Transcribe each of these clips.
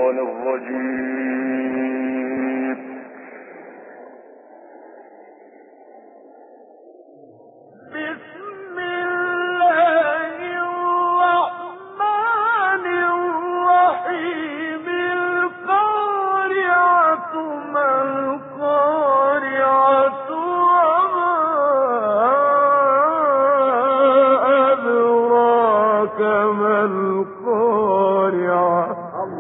الشيطان الرجيم. بسم الله الرحمن الرحيم. القارعة ما القارعة وما أدراك ما القارعة.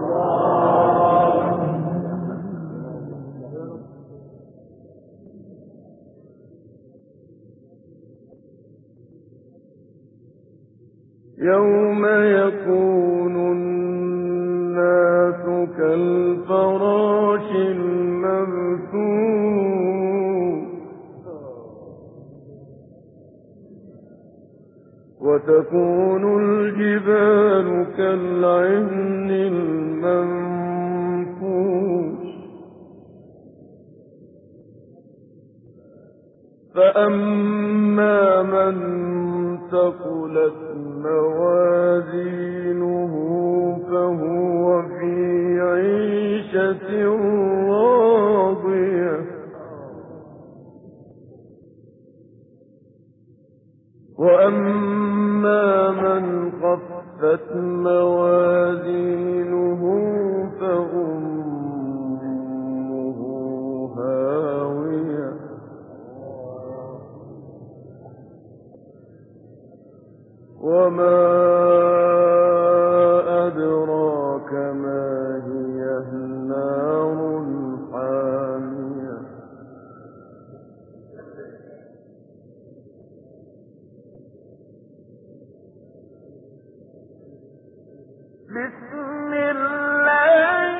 يوم يكون الناس كالفراش المبثوث وتكون الجبال كالعهن المنفوش فأما من ثقلت موازينه فهو في عيشة راضية وأما من خفت موازينه فأمه هاوية وما أدراك ما هي نار حامية. بسم الله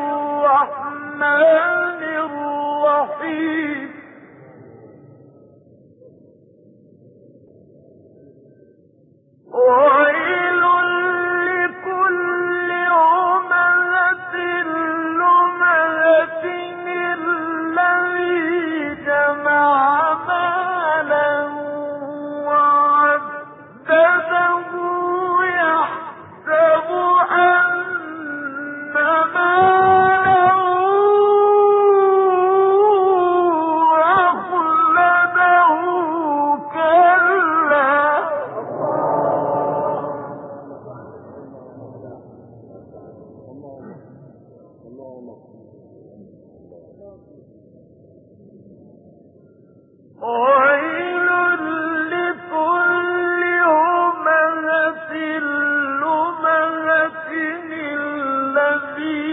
الرحمن الرحيم. ويل لكل همزة لمزة الذي جمع مالا وعدده يحسب أن ماله أخلده كلا ويل لكل همزة لمزة الذي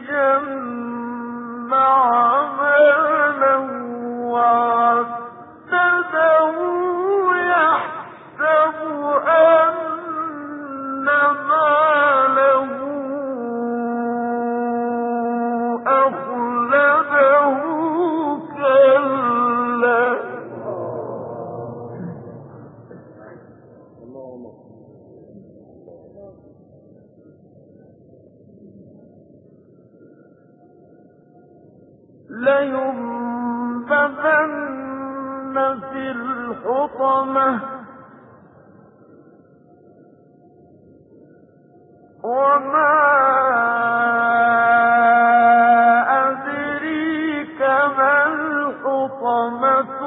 جمع مالا وعدده يحسب أن ماله أخلده كلا لينبذن في الحطمة وما أدريك ما الحطمة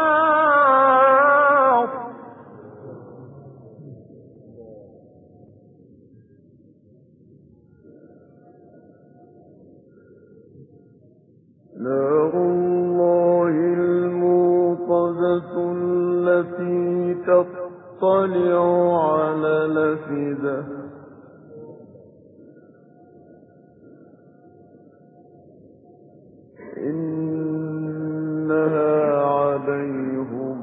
نار نار الله الموقدة التي تطلع على الأفئدة إنها عليهم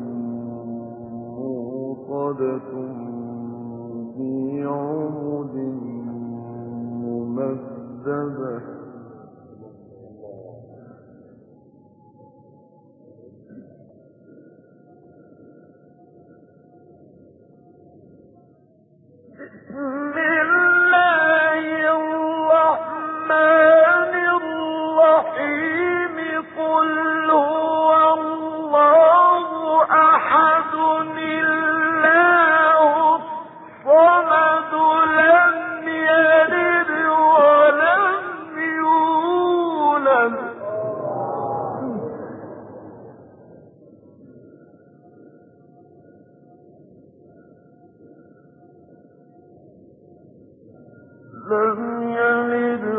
موقدة في عمد ممددة بسم الله الرحمن الرحيم. قل هو الله أحد الله الصمد لم يلد ولم لم يلد